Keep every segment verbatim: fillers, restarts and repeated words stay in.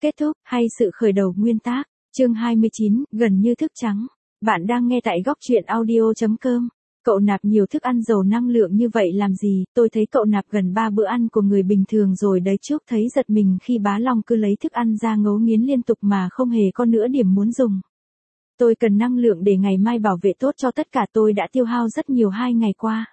Kết thúc, hay sự khởi đầu nguyên tác, chương hai mươi chín, gần như thức trắng. Bạn đang nghe tại góc truyện audio chấm com. Cậu nạp nhiều thức ăn giàu năng lượng như vậy làm gì, tôi thấy cậu nạp gần ba bữa ăn của người bình thường rồi đấy. Trúc thấy giật mình khi Bá Long cứ lấy thức ăn ra ngấu nghiến liên tục mà không hề có nửa điểm muốn dùng. Tôi cần năng lượng để ngày mai bảo vệ tốt cho tất cả, tôi đã tiêu hao rất nhiều hai ngày qua.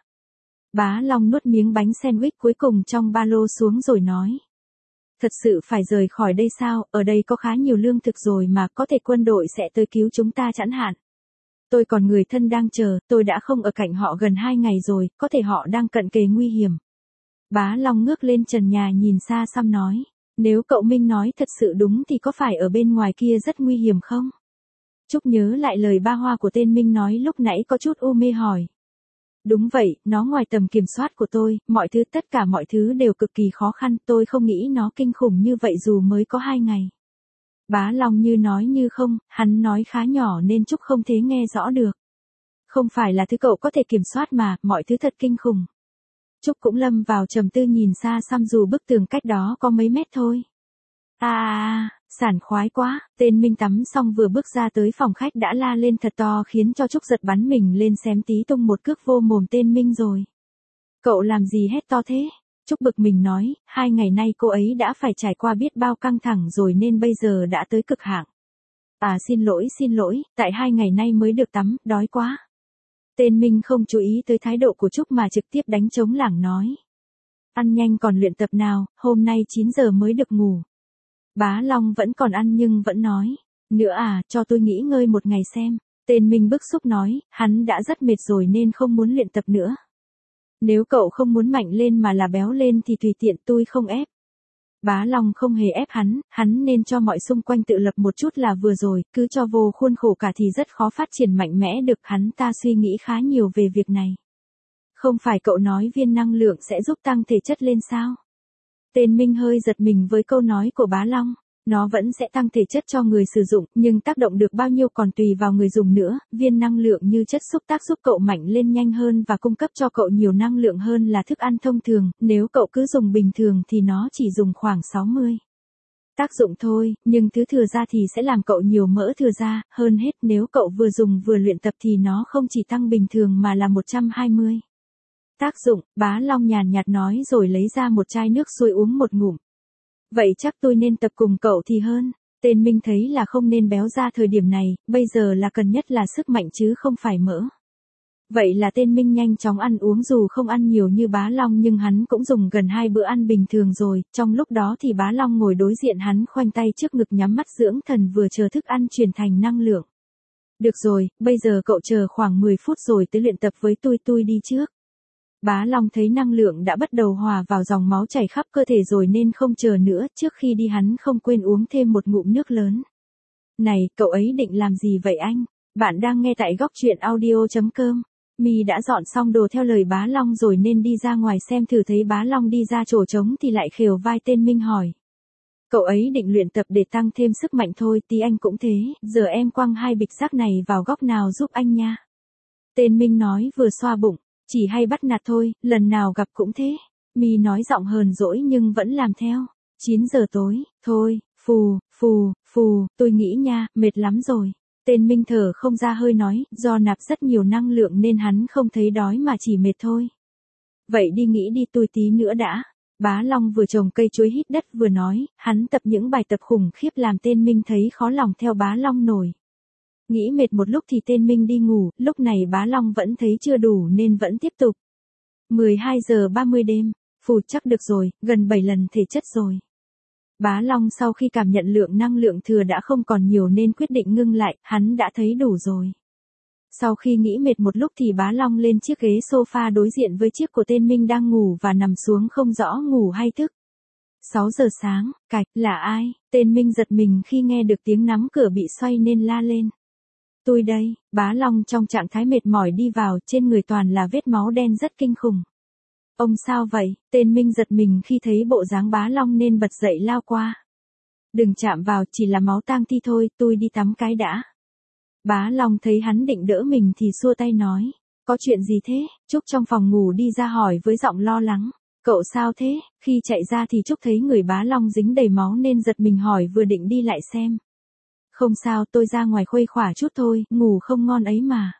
Bá Long nuốt miếng bánh sandwich cuối cùng trong ba lô xuống rồi nói. Thật sự phải rời khỏi đây sao, ở đây có khá nhiều lương thực rồi mà, có thể quân đội sẽ tới cứu chúng ta chẳng hạn. Tôi còn người thân đang chờ, tôi đã không ở cạnh họ gần hai ngày rồi, có thể họ đang cận kề nguy hiểm. Bá Long ngước lên trần nhà nhìn xa xăm nói, nếu cậu Minh nói thật sự đúng thì có phải ở bên ngoài kia rất nguy hiểm không? Trúc nhớ lại lời ba hoa của tên Minh nói lúc nãy có chút u mê hỏi. Đúng vậy, nó ngoài tầm kiểm soát của tôi, mọi thứ tất cả mọi thứ đều cực kỳ khó khăn, tôi không nghĩ nó kinh khủng như vậy dù mới có hai ngày. Bá Long như nói như không, hắn nói khá nhỏ nên Trúc không thể nghe rõ được. Không phải là thứ cậu có thể kiểm soát mà, mọi thứ thật kinh khủng. Trúc cũng lâm vào trầm tư nhìn xa xăm dù bức tường cách đó có mấy mét thôi. À, à, sảng khoái quá, tên Minh tắm xong vừa bước ra tới phòng khách đã la lên thật to khiến cho Trúc giật bắn mình lên xém tí tung một cước vô mồm tên Minh rồi. Cậu làm gì hét to thế? Trúc bực mình nói, hai ngày nay cô ấy đã phải trải qua biết bao căng thẳng rồi nên bây giờ đã tới cực hạn. À xin lỗi xin lỗi, tại hai ngày nay mới được tắm, đói quá. Tên Minh không chú ý tới thái độ của Trúc mà trực tiếp đánh trống lảng nói. Ăn nhanh còn luyện tập nào, hôm nay chín giờ mới được ngủ. Bá Long vẫn còn ăn nhưng vẫn nói, nữa à, cho tôi nghỉ ngơi một ngày xem. Tên Minh bức xúc nói, hắn đã rất mệt rồi nên không muốn luyện tập nữa. Nếu cậu không muốn mạnh lên mà là béo lên thì tùy tiện, tôi không ép. Bá Long không hề ép hắn, hắn nên cho mọi xung quanh tự lập một chút là vừa rồi, cứ cho vô khuôn khổ cả thì rất khó phát triển mạnh mẽ được. Hắn ta suy nghĩ khá nhiều về việc này. Không phải cậu nói viên năng lượng sẽ giúp tăng thể chất lên sao? Tên Minh hơi giật mình với câu nói của Bá Long. Nó vẫn sẽ tăng thể chất cho người sử dụng, nhưng tác động được bao nhiêu còn tùy vào người dùng nữa. Viên năng lượng như chất xúc tác giúp cậu mạnh lên nhanh hơn và cung cấp cho cậu nhiều năng lượng hơn là thức ăn thông thường. Nếu cậu cứ dùng bình thường thì nó chỉ dùng khoảng sáu mươi tác dụng thôi, nhưng thứ thừa ra thì sẽ làm cậu nhiều mỡ thừa ra. Hơn hết nếu cậu vừa dùng vừa luyện tập thì nó không chỉ tăng bình thường mà là một trăm hai mươi tác dụng. Bá Long nhàn nhạt nói rồi lấy ra một chai nước sôi uống một ngụm. Vậy chắc tôi nên tập cùng cậu thì hơn. Tên Minh thấy là không nên béo ra thời điểm này, bây giờ là cần nhất là sức mạnh chứ không phải mỡ. Vậy là tên Minh nhanh chóng ăn uống dù không ăn nhiều như Bá Long nhưng hắn cũng dùng gần hai bữa ăn bình thường rồi. Trong lúc đó thì Bá Long ngồi đối diện hắn khoanh tay trước ngực nhắm mắt dưỡng thần vừa chờ thức ăn chuyển thành năng lượng. Được rồi, bây giờ cậu chờ khoảng mười phút rồi tới luyện tập với tôi tôi đi trước. Bá Long thấy năng lượng đã bắt đầu hòa vào dòng máu chảy khắp cơ thể rồi nên không chờ nữa, trước khi đi hắn không quên uống thêm một ngụm nước lớn. Này, cậu ấy định làm gì vậy anh? Bạn đang nghe tại góc truyện audio chấm com. My đã dọn xong đồ theo lời Bá Long rồi nên đi ra ngoài xem thử, thấy Bá Long đi ra chỗ trống thì lại khều vai tên Minh hỏi. Cậu ấy định luyện tập để tăng thêm sức mạnh thôi, tí anh cũng thế, giờ em quăng hai bịch rác này vào góc nào giúp anh nha. Tên Minh nói vừa xoa bụng. Chỉ hay bắt nạt thôi, lần nào gặp cũng thế. My nói giọng hờn dỗi nhưng vẫn làm theo. chín giờ tối, thôi, phù, phù, phù, tôi nghĩ nha, mệt lắm rồi. Tên Minh thở không ra hơi nói, do nạp rất nhiều năng lượng nên hắn không thấy đói mà chỉ mệt thôi. Vậy đi nghỉ đi, tôi tí nữa đã. Bá Long vừa trồng cây chuối hít đất vừa nói, hắn tập những bài tập khủng khiếp làm tên Minh thấy khó lòng theo Bá Long nổi. Nghĩ mệt một lúc thì tên Minh đi ngủ, lúc này Bá Long vẫn thấy chưa đủ nên vẫn tiếp tục. mười hai giờ ba mươi đêm, phù chắc được rồi, gần bảy lần thể chất rồi. Bá Long sau khi cảm nhận lượng năng lượng thừa đã không còn nhiều nên quyết định ngưng lại, hắn đã thấy đủ rồi. Sau khi nghĩ mệt một lúc thì Bá Long lên chiếc ghế sofa đối diện với chiếc của tên Minh đang ngủ và nằm xuống không rõ ngủ hay thức. sáu giờ sáng, cạch, là ai? Tên Minh giật mình khi nghe được tiếng nắm cửa bị xoay nên la lên. Tôi đây, Bá Long trong trạng thái mệt mỏi đi vào, trên người toàn là vết máu đen rất kinh khủng. Ông sao vậy? Tên Minh giật mình khi thấy bộ dáng Bá Long nên bật dậy lao qua. Đừng chạm vào, chỉ là máu tang thi thôi, tôi đi tắm cái đã. Bá Long thấy hắn định đỡ mình thì xua tay nói, có chuyện gì thế? Trúc trong phòng ngủ đi ra hỏi với giọng lo lắng. Cậu sao thế? Khi chạy ra thì Trúc thấy người bá long dính đầy máu nên giật mình hỏi vừa định đi lại xem. Không sao, tôi ra ngoài khuây khỏa chút thôi, ngủ không ngon ấy mà.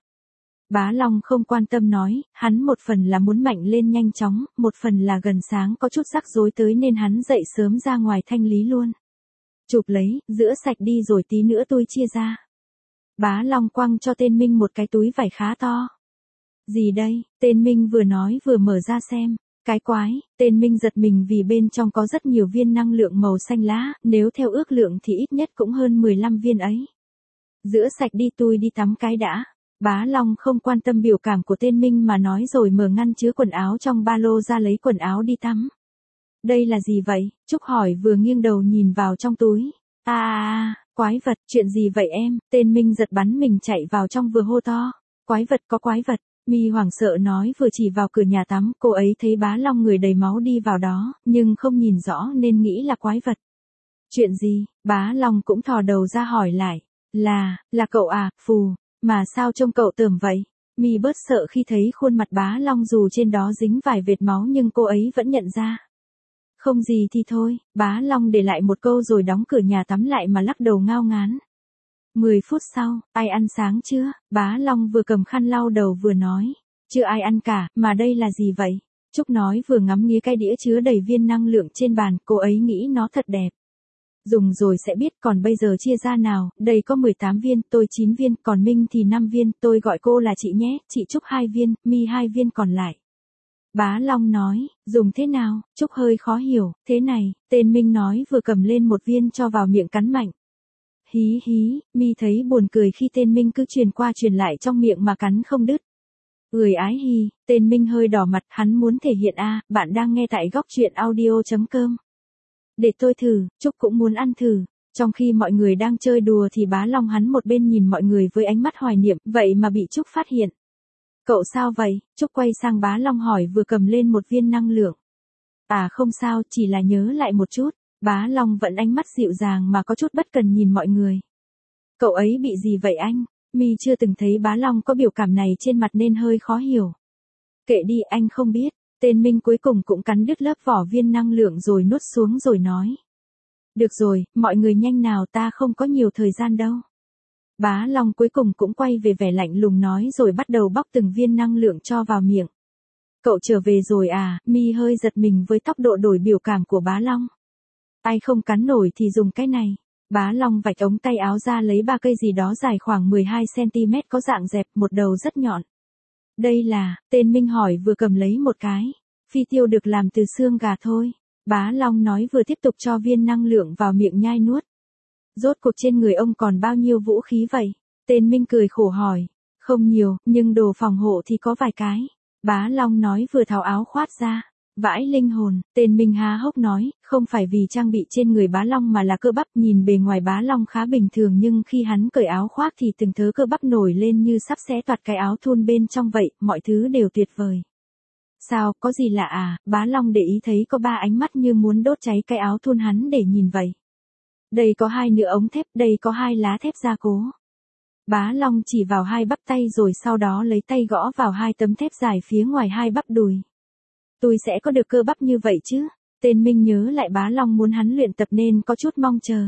Bá Long không quan tâm nói, hắn một phần là muốn mạnh lên nhanh chóng, một phần là gần sáng có chút rắc rối tới nên hắn dậy sớm ra ngoài thanh lý luôn. Chụp lấy, rửa sạch đi rồi tí nữa tôi chia ra. Bá Long quăng cho tên Minh một cái túi vải khá to. Gì đây? Tên Minh vừa nói vừa mở ra xem. Cái quái, tên Minh giật mình vì bên trong có rất nhiều viên năng lượng màu xanh lá, nếu theo ước lượng thì ít nhất cũng hơn mười lăm viên ấy. Rửa sạch đi tôi đi tắm cái đã. Bá Long không quan tâm biểu cảm của tên Minh mà nói rồi mở ngăn chứa quần áo trong ba lô ra lấy quần áo đi tắm. Đây là gì vậy? Trúc hỏi vừa nghiêng đầu nhìn vào trong túi. À à à, quái vật, chuyện gì vậy em? Tên Minh giật bắn mình chạy vào trong vừa hô to. Quái vật có quái vật. Mi hoảng sợ nói vừa chỉ vào cửa nhà tắm, cô ấy thấy Bá Long người đầy máu đi vào đó, nhưng không nhìn rõ nên nghĩ là quái vật. Chuyện gì? Bá Long cũng thò đầu ra hỏi lại. Là, là cậu à, phù, mà sao trông cậu tởm vậy? Mi bớt sợ khi thấy khuôn mặt Bá Long dù trên đó dính vài vệt máu nhưng cô ấy vẫn nhận ra. Không gì thì thôi, Bá Long để lại một câu rồi đóng cửa nhà tắm lại mà lắc đầu ngao ngán. Mười phút sau, ai ăn sáng chưa? Bá Long vừa cầm khăn lau đầu vừa nói. Chưa ai ăn cả, mà đây là gì vậy? Trúc nói vừa ngắm nghía cái đĩa chứa đầy viên năng lượng trên bàn, cô ấy nghĩ nó thật đẹp. Dùng rồi sẽ biết, còn bây giờ chia ra nào, đây có mười tám viên, tôi chín viên, còn Minh thì năm viên, tôi gọi cô là chị nhé, chị Trúc hai viên, Mi hai viên còn lại. Bá Long nói, dùng thế nào? Trúc hơi khó hiểu, thế này, tên Minh nói vừa cầm lên một viên cho vào miệng cắn mạnh. Hí hí, Mi thấy buồn cười khi tên Minh cứ truyền qua truyền lại trong miệng mà cắn không đứt. Ười ái hì, tên Minh hơi đỏ mặt, hắn muốn thể hiện a, à, bạn đang nghe tại góc truyện audio chấm com. Để tôi thử, Trúc cũng muốn ăn thử. Trong khi mọi người đang chơi đùa thì Bá Long hắn một bên nhìn mọi người với ánh mắt hoài niệm, vậy mà bị Trúc phát hiện. Cậu sao vậy? Trúc quay sang Bá Long hỏi vừa cầm lên một viên năng lượng. À không sao, chỉ là nhớ lại một chút. Bá Long vẫn ánh mắt dịu dàng mà có chút bất cần nhìn mọi người. Cậu ấy bị gì vậy anh? Mi chưa từng thấy Bá Long có biểu cảm này trên mặt nên hơi khó hiểu. Kệ đi, anh không biết. Tên Minh cuối cùng cũng cắn đứt lớp vỏ viên năng lượng rồi nuốt xuống rồi nói. Được rồi, mọi người nhanh nào, ta không có nhiều thời gian đâu. Bá Long cuối cùng cũng quay về vẻ lạnh lùng nói rồi bắt đầu bóc từng viên năng lượng cho vào miệng. Cậu trở về rồi à? Mi hơi giật mình với tốc độ đổi biểu cảm của Bá Long. Ai không cắn nổi thì dùng cái này. Bá Long vạch ống tay áo ra lấy ba cây gì đó dài khoảng mười hai xăng ti mét có dạng dẹp, một đầu rất nhọn. Đây là, tên Minh hỏi vừa cầm lấy một cái. Phi tiêu được làm từ xương gà thôi. Bá Long nói vừa tiếp tục cho viên năng lượng vào miệng nhai nuốt. Rốt cuộc trên người ông còn bao nhiêu vũ khí vậy? Tên Minh cười khổ hỏi. Không nhiều, nhưng đồ phòng hộ thì có vài cái. Bá Long nói vừa tháo áo khoác ra. Vãi linh hồn, tên Minh há hốc nói, không phải vì trang bị trên người Bá Long mà là cơ bắp, nhìn bề ngoài Bá Long khá bình thường nhưng khi hắn cởi áo khoác thì từng thớ cơ bắp nổi lên như sắp xé toạc cái áo thun bên trong vậy, mọi thứ đều tuyệt vời. Sao, có gì lạ à? Bá Long để ý thấy có ba ánh mắt như muốn đốt cháy cái áo thun hắn để nhìn vậy. Đây có hai nửa ống thép, đây có hai lá thép gia cố. Bá Long chỉ vào hai bắp tay rồi sau đó lấy tay gõ vào hai tấm thép dài phía ngoài hai bắp đùi. Tôi sẽ có được cơ bắp như vậy chứ? Tên Minh nhớ lại Bá Long muốn hắn luyện tập nên có chút mong chờ.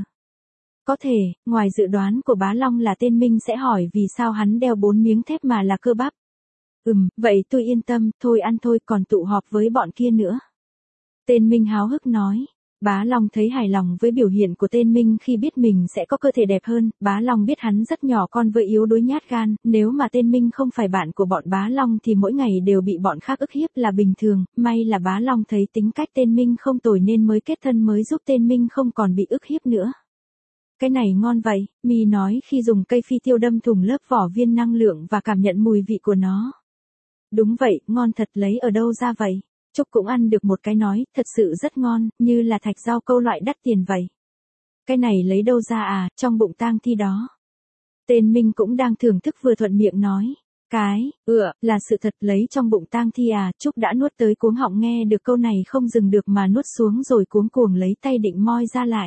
Có thể, ngoài dự đoán của Bá Long là tên Minh sẽ hỏi vì sao hắn đeo bốn miếng thép mà là cơ bắp. Ừm, vậy tôi yên tâm, thôi ăn thôi, còn tụ họp với bọn kia nữa. Tên Minh háo hức nói. Bá Long thấy hài lòng với biểu hiện của tên Minh khi biết mình sẽ có cơ thể đẹp hơn, Bá Long biết hắn rất nhỏ con với yếu đuối nhát gan, nếu mà tên Minh không phải bạn của bọn Bá Long thì mỗi ngày đều bị bọn khác ức hiếp là bình thường, may là Bá Long thấy tính cách tên Minh không tồi nên mới kết thân mới giúp tên Minh không còn bị ức hiếp nữa. Cái này ngon vậy, Mi nói khi dùng cây phi tiêu đâm thủng lớp vỏ viên năng lượng và cảm nhận mùi vị của nó. Đúng vậy, ngon thật, lấy ở đâu ra vậy? Trúc cũng ăn được một cái nói, thật sự rất ngon, như là thạch rau câu loại đắt tiền vậy. Cái này lấy đâu ra à, trong bụng tang thi đó. Tên Minh cũng đang thưởng thức vừa thuận miệng nói. Cái, ựa, là sự thật, lấy trong bụng tang thi à, Trúc đã nuốt tới cuống họng nghe được câu này không dừng được mà nuốt xuống rồi cuống cuồng lấy tay định moi ra lại.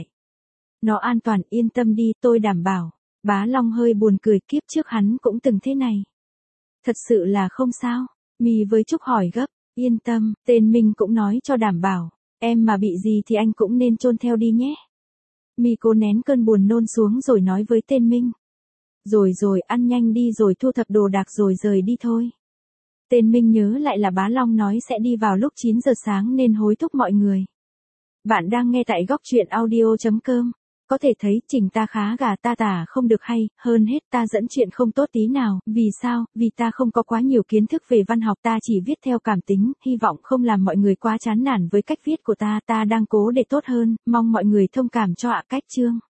Nó an toàn, yên tâm đi, tôi đảm bảo. Bá Long hơi buồn cười, kiếp trước hắn cũng từng thế này. Thật sự là không sao? Mi với Trúc hỏi gấp. Yên tâm, tên Minh cũng nói cho đảm bảo, em mà bị gì thì anh cũng nên chôn theo đi nhé. My cố nén cơn buồn nôn xuống rồi nói với tên Minh. Rồi rồi, ăn nhanh đi rồi thu thập đồ đạc rồi rời đi thôi. Tên Minh nhớ lại là Bá Long nói sẽ đi vào lúc chín giờ sáng nên hối thúc mọi người. Bạn đang nghe tại góc truyện audio.com. Có thể thấy Trình ta khá gà ta tả không được hay, hơn hết ta dẫn chuyện không tốt tí nào, vì sao, vì ta không có quá nhiều kiến thức về văn học, ta chỉ viết theo cảm tính, hy vọng không làm mọi người quá chán nản với cách viết của ta, ta đang cố để tốt hơn, mong mọi người thông cảm cho ạ. Cách chương